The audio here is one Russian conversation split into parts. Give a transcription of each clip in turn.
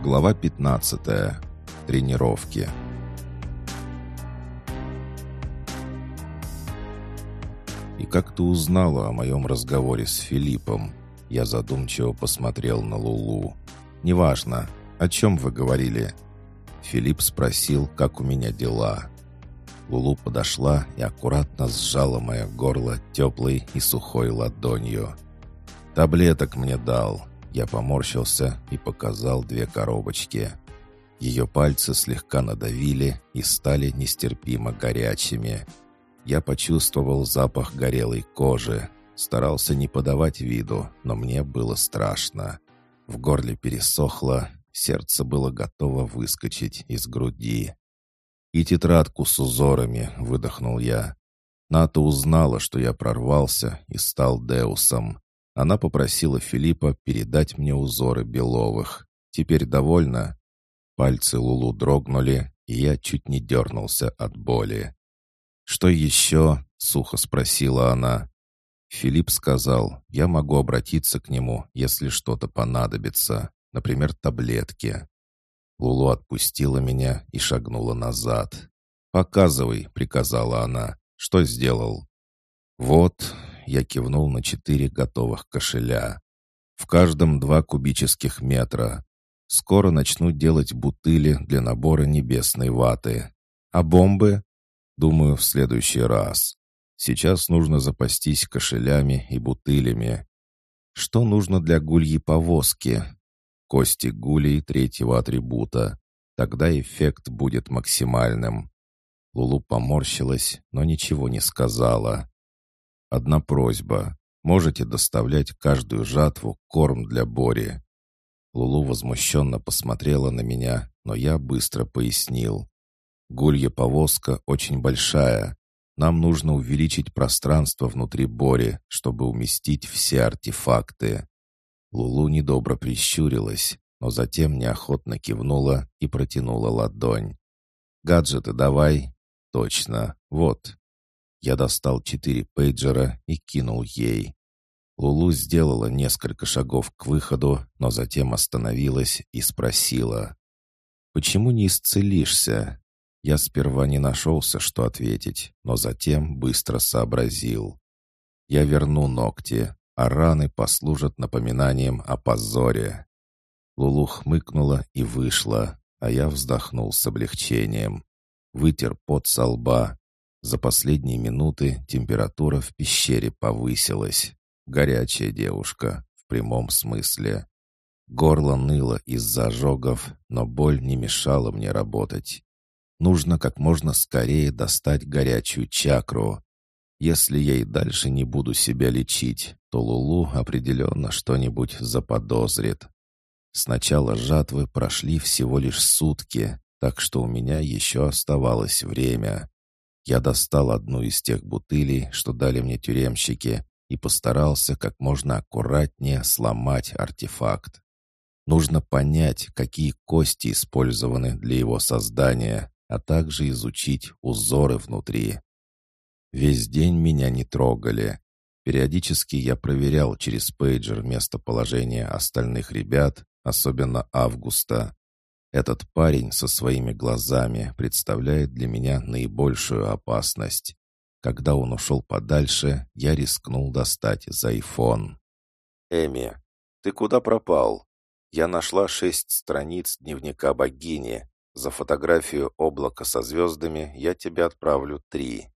Глава 15. Тренировки. «И как ты узнала о моем разговоре с Филиппом?» Я задумчиво посмотрел на Лулу. «Неважно. О чем вы говорили?» Филипп спросил, как у меня дела. Лулу подошла и аккуратно сжала мое горло теплой и сухой ладонью. «Таблеток мне дал». Я поморщился и показал 2 коробочки. Ее пальцы слегка надавили и стали нестерпимо горячими. Я почувствовал запах горелой кожи. Старался не подавать виду, но мне было страшно. В горле пересохло, сердце было готово выскочить из груди. «И тетрадку с узорами», — выдохнул я. Ната узнала, что я прорвался и стал Деусом. Она попросила Филиппа передать мне узоры Беловых. Теперь довольна?» Пальцы Лулу дрогнули, и я чуть не дернулся от боли. «Что еще?» — сухо спросила она. Филипп сказал, я могу обратиться к нему, если что-то понадобится, например, таблетки. Лулу отпустила меня и шагнула назад. «Показывай», — приказала она. «Что сделал?» «Вот», — я кивнул на 4 готовых кошеля. «В каждом 2 кубических метра. Скоро начну делать бутыли для набора небесной ваты. А бомбы? Думаю, в следующий раз. Сейчас нужно запастись кошелями и бутылями. Что нужно для гульей повозки? Кости гулей 3-го атрибута. Тогда эффект будет максимальным». Лулу поморщилась, но ничего не сказала. «Одна просьба. Можете доставлять каждую жатву корм для Бори?» Лулу возмущенно посмотрела на меня, но я быстро пояснил. «Гулья повозка очень большая. Нам нужно увеличить пространство внутри Бори, чтобы уместить все артефакты». Лулу недобро прищурилась, но затем неохотно кивнула и протянула ладонь. «Гаджеты давай». «Точно. Вот». Я достал 4 пейджера и кинул ей. Лулу сделала несколько шагов к выходу, но затем остановилась и спросила. «Почему не исцелишься?» Я сперва не нашелся, что ответить, но затем быстро сообразил. «Я верну ногти, а раны послужат напоминанием о позоре». Лулу хмыкнула и вышла, а я вздохнул с облегчением. Вытер пот со лба. За последние минуты температура в пещере повысилась. Горячая девушка, в прямом смысле. Горло ныло из-за ожогов, но боль не мешала мне работать. Нужно как можно скорее достать горячую чакру. Если я и дальше не буду себя лечить, то Лулу определенно что-нибудь заподозрит. С начала жатвы прошли всего лишь сутки, так что у меня еще оставалось время. Я достал одну из тех бутылей, что дали мне тюремщики, и постарался как можно аккуратнее сломать артефакт. Нужно понять, какие кости использованы для его создания, а также изучить узоры внутри. Весь день меня не трогали. Периодически я проверял через пейджер местоположение остальных ребят, особенно Августа. Этот парень со своими глазами представляет для меня наибольшую опасность. Когда он ушел подальше, я рискнул достать Зайфон. «Эми, ты куда пропал? Я нашла 6 страниц дневника богини. За фотографию облака со звездами я тебе отправлю 3».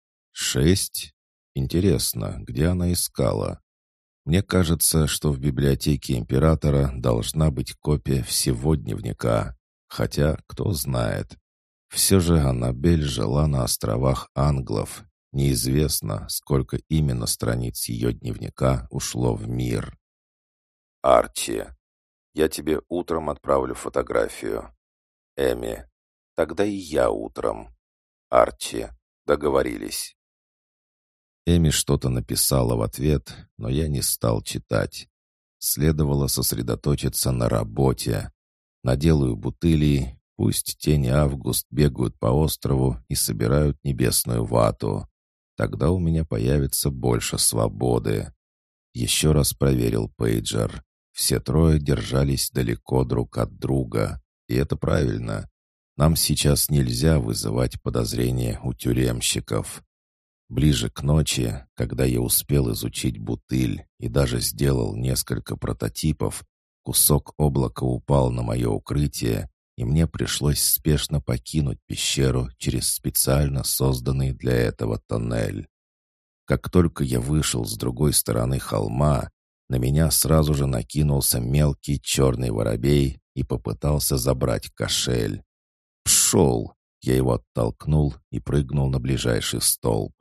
«6? Интересно, где она искала? Мне кажется, что в библиотеке императора должна быть копия всего дневника. Хотя, кто знает. Все же Аннабель жила на островах Англов. Неизвестно, сколько именно страниц ее дневника ушло в мир». «Арчи, я тебе утром отправлю фотографию». «Эми, тогда и я утром». «Арчи, договорились». Эми что-то написала в ответ, но я не стал читать. Следовало сосредоточиться на работе. Наделаю бутылей, пусть тени Август бегают по острову и собирают небесную вату. Тогда у меня появится больше свободы. Еще раз проверил пейджер. Все трое держались далеко друг от друга, и это правильно. Нам сейчас нельзя вызывать подозрения у тюремщиков. Ближе к ночи, когда я успел изучить бутыль и даже сделал несколько прототипов, кусок облака упал на мое укрытие, и мне пришлось спешно покинуть пещеру через специально созданный для этого тоннель. Как только я вышел с другой стороны холма, на меня сразу же накинулся мелкий черный воробей и попытался забрать кошель. «Пшел!» — я его оттолкнул и прыгнул на ближайший столб.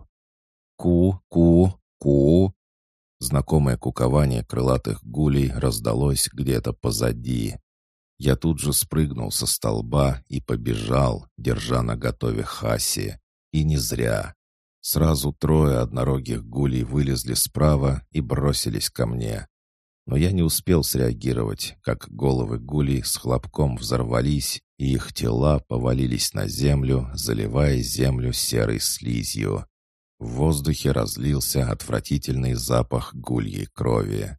«Ку-ку-ку!» Знакомое кукование крылатых гулей раздалось где-то позади. Я тут же спрыгнул со столба и побежал, держа наготове Хаси. И не зря. Сразу трое однорогих гулей вылезли справа и бросились ко мне. Но я не успел среагировать, как головы гулей с хлопком взорвались, и их тела повалились на землю, заливая землю серой слизью. В воздухе разлился отвратительный запах гульей крови.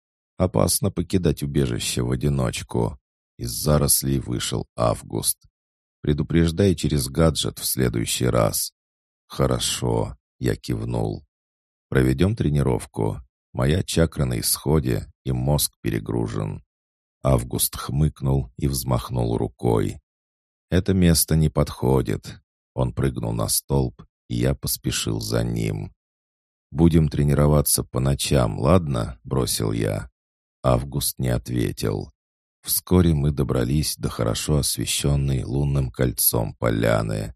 Опасно покидать убежище в одиночку. Из зарослей вышел Август. «Предупреждай через гаджет в следующий раз». «Хорошо», — я кивнул. «Проведем тренировку. Моя чакра на исходе, и мозг перегружен». Август хмыкнул и взмахнул рукой. «Это место не подходит». Он прыгнул на столб, и я поспешил за ним. «Будем тренироваться по ночам, ладно?» — бросил я. Август не ответил. Вскоре мы добрались до хорошо освещенной лунным кольцом поляны.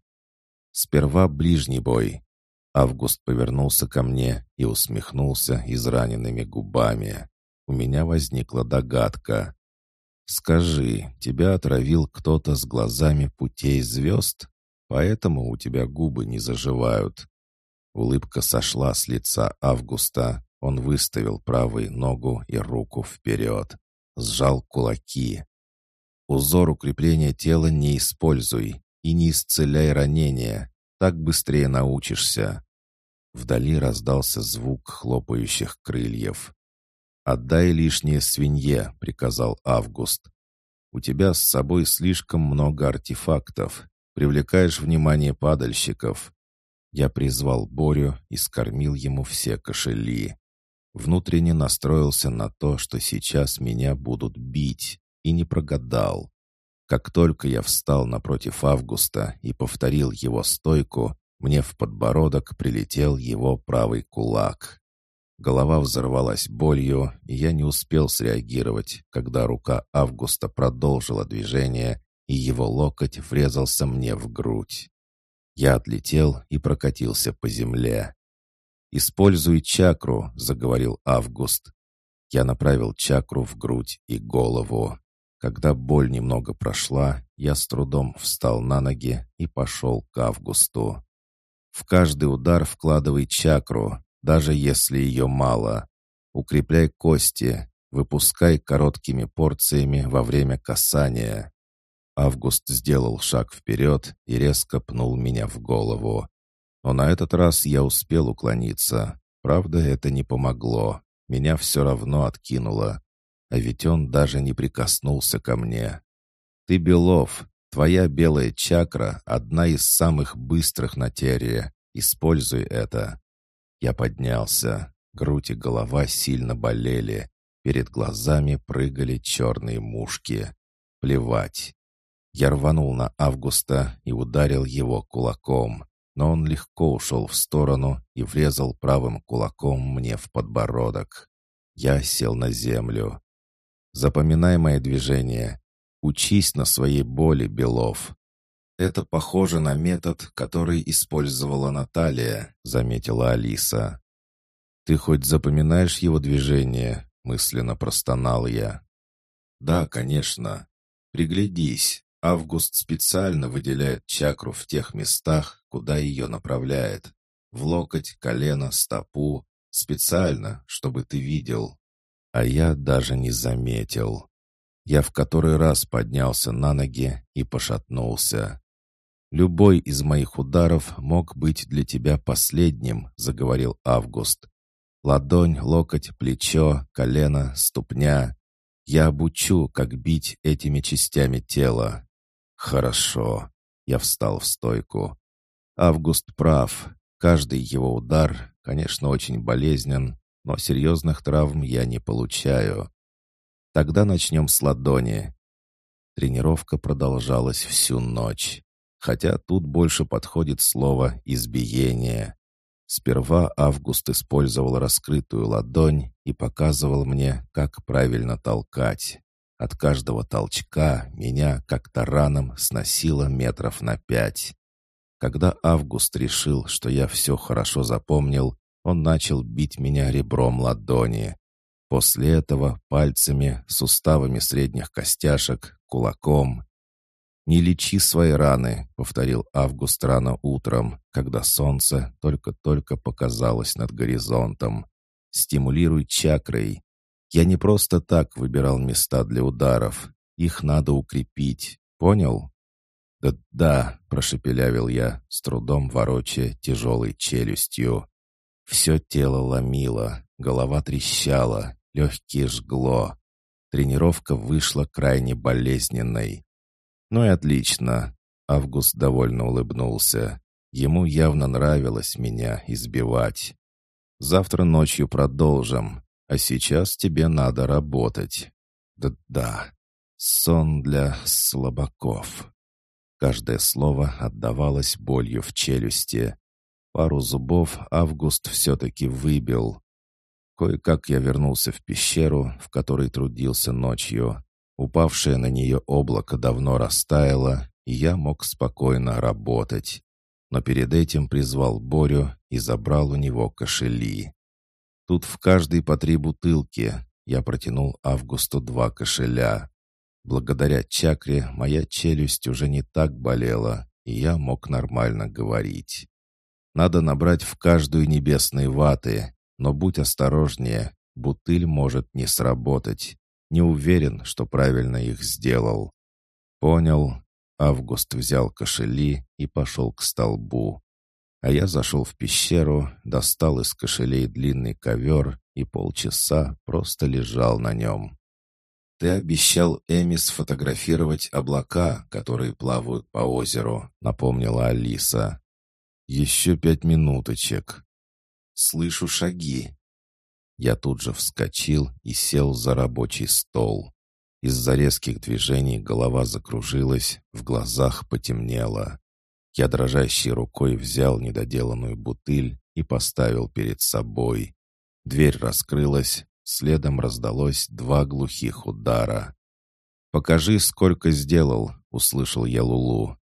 Сперва ближний бой. Август повернулся ко мне и усмехнулся израненными губами. У меня возникла догадка. «Скажи, тебя отравил кто-то с глазами путей звезд? Поэтому у тебя губы не заживают». Улыбка сошла с лица Августа. Он выставил правую ногу и руку вперед. Сжал кулаки. «Узор укрепления тела не используй и не исцеляй ранения. Так быстрее научишься». Вдали раздался звук хлопающих крыльев. «Отдай лишнее свинье», — приказал Август. «У тебя с собой слишком много артефактов. Привлекаешь внимание падальщиков». Я призвал Борю и скормил ему все кошели. Внутренне настроился на то, что сейчас меня будут бить, и не прогадал. Как только я встал напротив Августа и повторил его стойку, мне в подбородок прилетел его правый кулак. Голова взорвалась болью, и я не успел среагировать, когда рука Августа продолжила движение, и его локоть врезался мне в грудь. Я отлетел и прокатился по земле. «Используй чакру», — заговорил Август. Я направил чакру в грудь и голову. Когда боль немного прошла, я с трудом встал на ноги и пошел к Августу. «В каждый удар вкладывай чакру, даже если ее мало. Укрепляй кости, выпускай короткими порциями во время касания». Август сделал шаг вперед и резко пнул меня в голову. Но на этот раз я успел уклониться. Правда, это не помогло. Меня все равно откинуло. А ведь он даже не прикоснулся ко мне. «Ты Белов. Твоя белая чакра — одна из самых быстрых на Терре. Используй это». Я поднялся. Грудь и голова сильно болели. Перед глазами прыгали черные мушки. Плевать. Я рванул на Августа и ударил его кулаком, но он легко ушел в сторону и врезал правым кулаком мне в подбородок. Я сел на землю. «Запоминай мои движения. Учись на своей боли, Белов». «Это похоже на метод, который использовала Наталья», — заметила Алиса. «Ты хоть запоминаешь его движения?» — мысленно простонал я. «Да, конечно. Приглядись. Август специально выделяет чакру в тех местах, куда ее направляет. В локоть, колено, стопу. Специально, чтобы ты видел». А я даже не заметил. Я в который раз поднялся на ноги и пошатнулся. «Любой из моих ударов мог быть для тебя последним», — заговорил Август. «Ладонь, локоть, плечо, колено, ступня. Я обучу, как бить этими частями тела». «Хорошо». Я встал в стойку. Август прав. Каждый его удар, конечно, очень болезнен, но серьезных травм я не получаю. Тогда начнем с ладони. Тренировка продолжалась всю ночь. Хотя тут больше подходит слово «избиение». Сперва Август использовал раскрытую ладонь и показывал мне, как правильно толкать. От каждого толчка меня, как тараном, сносило метров на 5. Когда Август решил, что я все хорошо запомнил, он начал бить меня ребром ладони. После этого пальцами, суставами средних костяшек, кулаком. «Не лечи свои раны», — повторил Август рано утром, когда солнце только-только показалось над горизонтом. «Стимулируй чакрой. Я не просто так выбирал места для ударов. Их надо укрепить. Понял?» «Да», — прошепелявил я, с трудом ворочая тяжелой челюстью. Все тело ломило, голова трещала, легкие жгло. Тренировка вышла крайне болезненной. «Ну и отлично», — Август довольно улыбнулся. Ему явно нравилось меня избивать. «Завтра ночью продолжим, а сейчас тебе надо работать». «Да-да, сон для слабаков». Каждое слово отдавалось болью в челюсти. Пару зубов Август все-таки выбил. Кое-как я вернулся в пещеру, в которой трудился ночью. Упавшее на нее облако давно растаяло, и я мог спокойно работать. Но перед этим призвал Борю и забрал у него кошели. Тут в каждой по 3 бутылки. Я протянул Августу 2 кошеля. Благодаря чакре моя челюсть уже не так болела, и я мог нормально говорить. Надо набрать в каждую небесной ваты, но будь осторожнее, бутыль может не сработать. Не уверен, что правильно их сделал. Понял. Август взял кошели и пошел к столбу. А я зашел в пещеру, достал из кошелей длинный ковер и полчаса просто лежал на нем. «Ты обещал Эми сфотографировать облака, которые плавают по озеру», — напомнила Алиса. «Еще 5 минуточек». «Слышу шаги». Я тут же вскочил и сел за рабочий стол. Из-за резких движений голова закружилась, в глазах потемнело. Я дрожащей рукой взял недоделанную бутыль и поставил перед собой. Дверь раскрылась, следом раздалось 2 глухих удара. «Покажи, сколько сделал», — услышал я Лулу.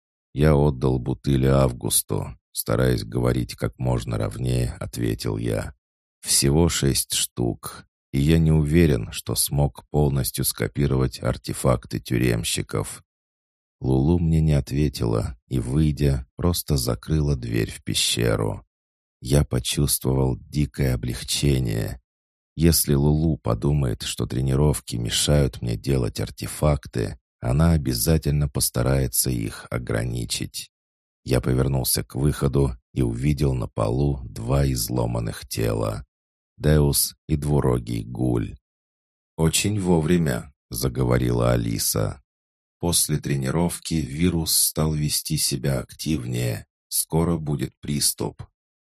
Я отдал бутыли Августу, стараясь говорить как можно ровнее, ответил я. «Всего 6 штук, и я не уверен, что смог полностью скопировать артефакты тюремщиков». Лулу мне не ответила и, выйдя, просто закрыла дверь в пещеру. Я почувствовал дикое облегчение. Если Лулу подумает, что тренировки мешают мне делать артефакты, она обязательно постарается их ограничить. Я повернулся к выходу и увидел на полу 2 изломанных тела. Деус и двурогий гуль. «Очень вовремя», — заговорила Алиса. «После тренировки вирус стал вести себя активнее. Скоро будет приступ».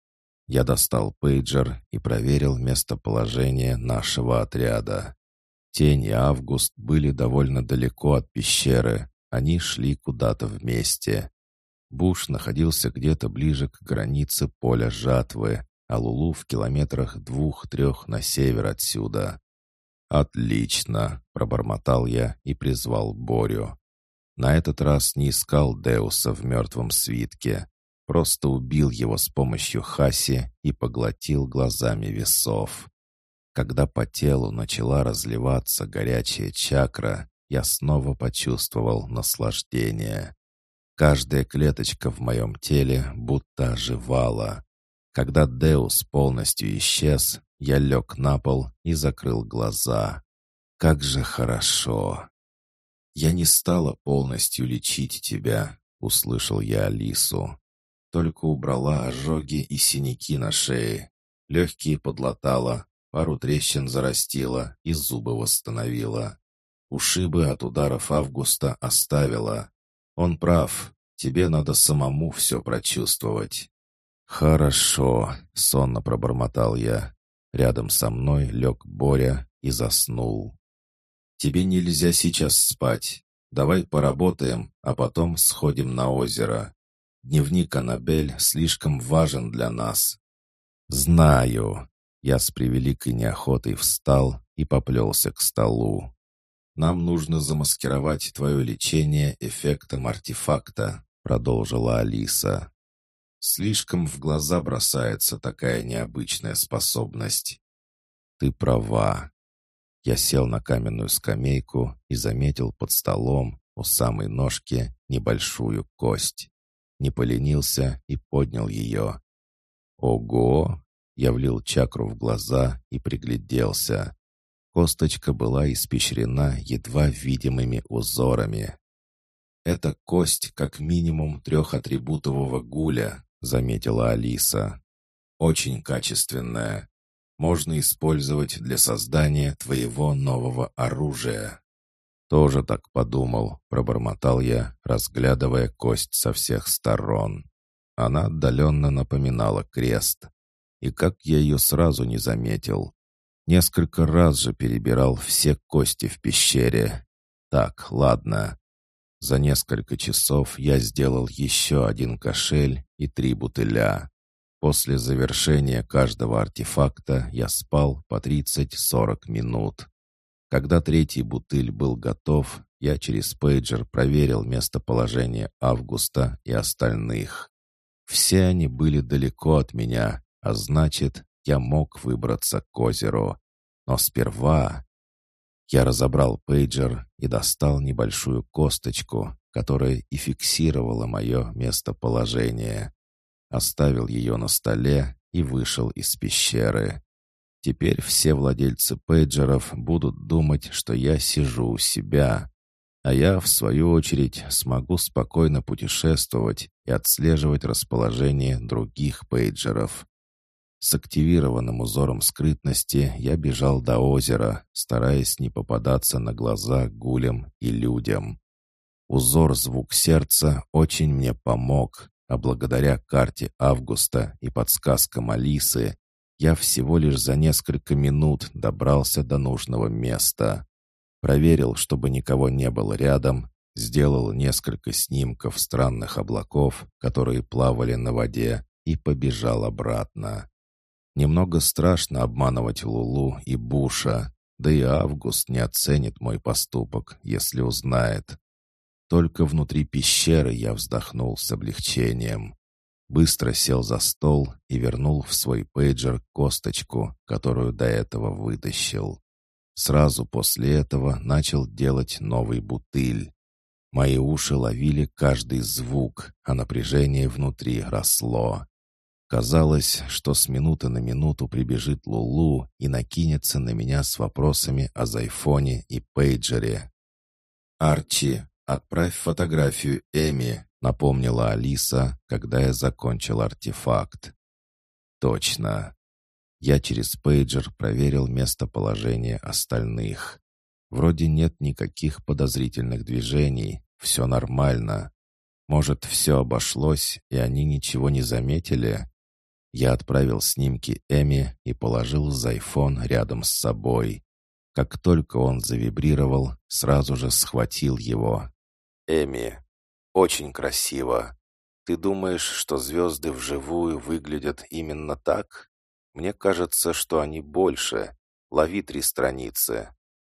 Я достал пейджер и проверил местоположение нашего отряда. Тень и Август были довольно далеко от пещеры. Они шли куда-то вместе. Буш находился где-то ближе к границе поля жатвы, а Лулу в километрах 2-3 на север отсюда. «Отлично!» — пробормотал я и призвал Борю. На этот раз не искал Деуса в мертвом свитке. Просто убил его с помощью хаси и поглотил глазами весов. Когда по телу начала разливаться горячая чакра, я снова почувствовал наслаждение. Каждая клеточка в моем теле будто оживала. Когда Деус полностью исчез, я лег на пол и закрыл глаза. Как же хорошо! «Я не стала полностью лечить тебя», — услышал я Алису. «Только убрала ожоги и синяки на шее. Легкие подлатала, пару трещин зарастила и зубы восстановила. Ушибы от ударов Августа оставила. Он прав, тебе надо самому все прочувствовать». «Хорошо», — сонно пробормотал я. Рядом со мной лег Боря и заснул. «Тебе нельзя сейчас спать. Давай поработаем, а потом сходим на озеро. Дневник Аннабель слишком важен для нас». «Знаю». Я с превеликой неохотой встал и поплелся к столу. «Нам нужно замаскировать твое лечение эффектом артефакта», — продолжила Алиса. «Слишком в глаза бросается такая необычная способность». «Ты права». Я сел на каменную скамейку и заметил под столом у самой ножки небольшую кость. Не поленился и поднял ее. «Ого!» Я влил чакру в глаза и пригляделся. Косточка была испещрена едва видимыми узорами. «Это кость как минимум 3-атрибутового гуля», — заметила Алиса. «Очень качественная. Можно использовать для создания твоего нового оружия». «Тоже так подумал», — пробормотал я, разглядывая кость со всех сторон. Она отдаленно напоминала крест. И как я ее сразу не заметил. Несколько раз же перебирал все кости в пещере. Так, ладно. За несколько часов я сделал еще 1 кошель и 3 бутыля. После завершения каждого артефакта я спал по 30-40 минут. Когда 3-й бутыль был готов, я через пейджер проверил местоположение Августа и остальных. Все они были далеко от меня, а значит, я мог выбраться к озеру. Но сперва я разобрал пейджер и достал небольшую косточку, которая и фиксировала мое местоположение. Оставил ее на столе и вышел из пещеры. Теперь все владельцы пейджеров будут думать, что я сижу у себя, а я, в свою очередь, смогу спокойно путешествовать и отслеживать расположение других пейджеров. С активированным узором скрытности я бежал до озера, стараясь не попадаться на глаза гулям и людям. Узор «Звук сердца» очень мне помог, а благодаря карте Августа и подсказкам Алисы я всего лишь за несколько минут добрался до нужного места. Проверил, чтобы никого не было рядом, сделал несколько снимков странных облаков, которые плавали на воде, и побежал обратно. Немного страшно обманывать Лулу и Буша, да и Август не оценит мой поступок, если узнает. Только внутри пещеры я вздохнул с облегчением. Быстро сел за стол и вернул в свой пейджер косточку, которую до этого вытащил. Сразу после этого начал делать новый бутыль. Мои уши ловили каждый звук, а напряжение внутри росло. Казалось, что с минуты на минуту прибежит Лулу и накинется на меня с вопросами о зайфоне и пейджере. «Арчи, отправь фотографию Эми», — напомнила Алиса, когда я закончил артефакт. «Точно». Я через пейджер проверил местоположение остальных. Вроде нет никаких подозрительных движений, все нормально. Может, все обошлось, и они ничего не заметили? Я отправил снимки Эми и положил зайфон рядом с собой. Как только он завибрировал, сразу же схватил его. «Эми, очень красиво. Ты думаешь, что звезды вживую выглядят именно так? Мне кажется, что они больше. Лови 3 страницы».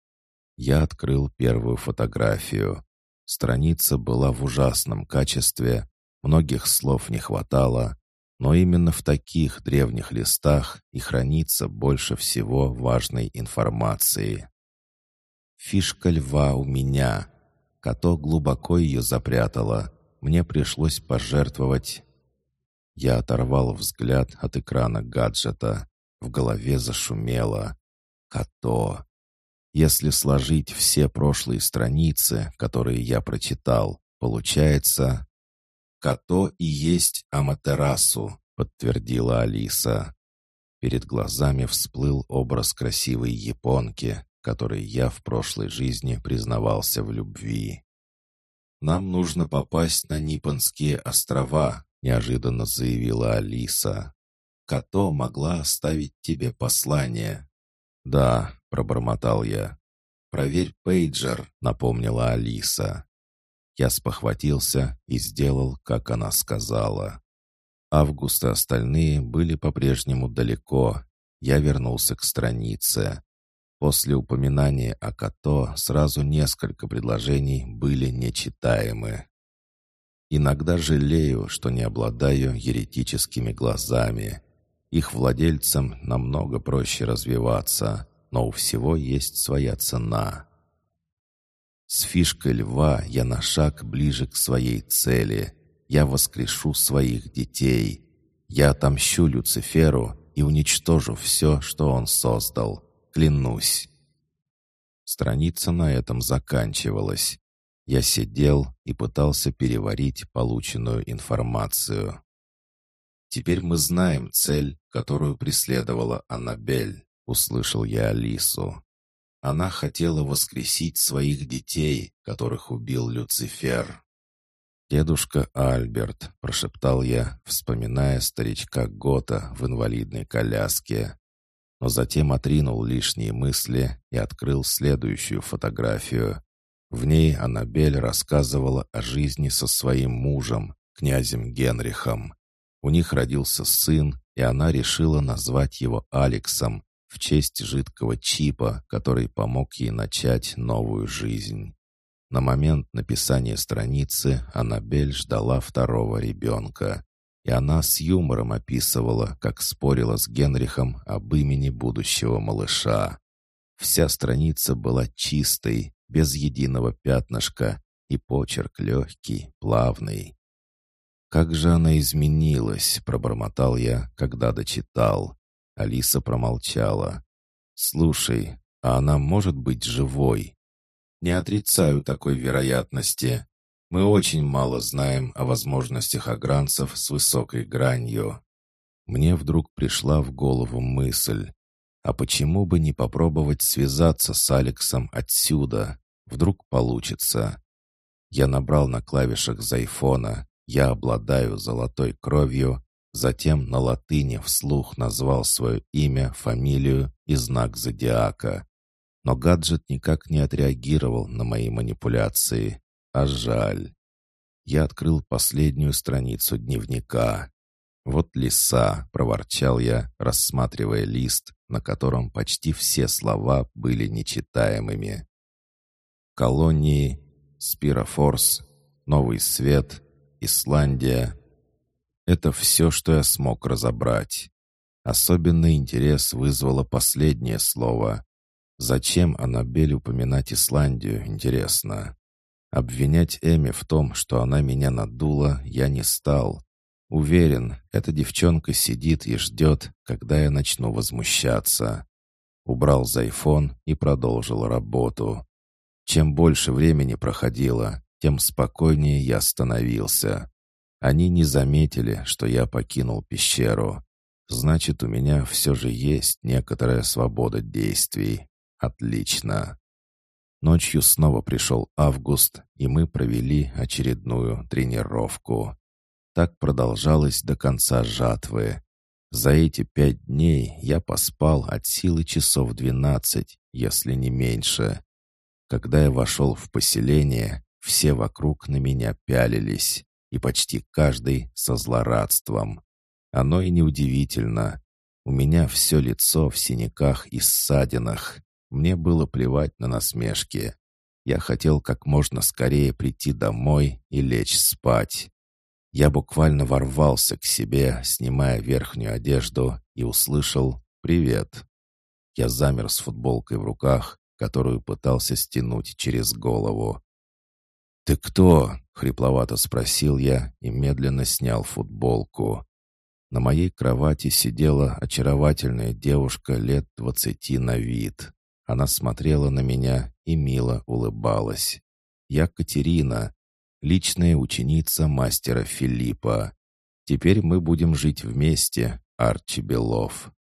Я открыл первую фотографию. Страница была в ужасном качестве, многих слов не хватало, но именно в таких древних листах и хранится больше всего важной информации. «Фишка льва у меня. Като глубоко ее запрятала. Мне пришлось пожертвовать». Я оторвал взгляд от экрана гаджета. В голове зашумело. Като. Если сложить все прошлые страницы, которые я прочитал, получается... «Като и есть Аматерасу», — подтвердила Алиса. Перед глазами всплыл образ красивой японки, которой я в прошлой жизни признавался в любви. «Нам нужно попасть на Ниппонские острова», — неожиданно заявила Алиса. «Като могла оставить тебе послание». «Да», — пробормотал я. «Проверь пейджер», — напомнила Алиса. Я спохватился и сделал, как она сказала. Август и остальные были по-прежнему далеко. Я вернулся к странице. После упоминания о Като сразу несколько предложений были нечитаемы. Иногда жалею, что не обладаю еретическими глазами. Их владельцам намного проще развиваться, но у всего есть своя цена. С фишкой льва я на шаг ближе к своей цели. Я воскрешу своих детей. Я отомщу Люциферу и уничтожу все, что он создал. Клянусь. Страница на этом заканчивалась. Я сидел и пытался переварить полученную информацию. «Теперь мы знаем цель, которую преследовала Аннабель», — услышал я Алису. Она хотела воскресить своих детей, которых убил Люцифер. «Дедушка Альберт», — прошептал я, вспоминая старичка Гота в инвалидной коляске. Но затем отринул лишние мысли и открыл следующую фотографию. В ней Аннабель рассказывала о жизни со своим мужем, князем Генрихом. У них родился сын, и она решила назвать его Алексом в честь жидкого чипа, который помог ей начать новую жизнь. На момент написания страницы Аннабель ждала второго ребенка, и она с юмором описывала, как спорила с Генрихом об имени будущего малыша. Вся страница была чистой, без единого пятнышка, и почерк легкий, плавный. «Как же она изменилась!» — пробормотал я, когда дочитал. Алиса промолчала. «Слушай, а она может быть живой?» «Не отрицаю такой вероятности. Мы очень мало знаем о возможностях агранцев с высокой гранью». Мне вдруг пришла в голову мысль. А почему бы не попробовать связаться с Алексом отсюда? Вдруг получится. Я набрал на клавишах с айфона «Я обладаю золотой кровью», затем на латыни вслух назвал свое имя, фамилию и знак зодиака. Но гаджет никак не отреагировал на мои манипуляции. А жаль. Я открыл последнюю страницу дневника. «Вот лиса», — проворчал я, рассматривая лист, на котором почти все слова были нечитаемыми. Колонии, Спирофорс, Новый Свет, Исландия. Это все, что я смог разобрать. Особенный интерес вызвало последнее слово. Зачем Аннабель упоминать Исландию, интересно? Обвинять Эми в том, что она меня надула, я не стал. Уверен, эта девчонка сидит и ждет, когда я начну возмущаться. Убрал зайфон и продолжил работу. Чем больше времени проходило, тем спокойнее я становился. Они не заметили, что я покинул пещеру. Значит, у меня все же есть некоторая свобода действий. Отлично. Ночью снова пришел август, и мы провели очередную тренировку. Так продолжалось до конца жатвы. За эти 5 дней я поспал от силы часов 12, если не меньше. Когда я вошел в поселение, все вокруг на меня пялились, и почти каждый со злорадством. Оно и неудивительно. У меня все лицо в синяках и ссадинах. Мне было плевать на насмешки. Я хотел как можно скорее прийти домой и лечь спать. Я буквально ворвался к себе, снимая верхнюю одежду, и услышал «Привет». Я замер с футболкой в руках, которую пытался стянуть через голову. «Ты кто?» — хрипловато спросил я и медленно снял футболку. На моей кровати сидела очаровательная девушка лет 20 на вид. Она смотрела на меня и мило улыбалась. «Я Катерина, личная ученица мастера Филиппа. Теперь мы будем жить вместе, Арчи Белов».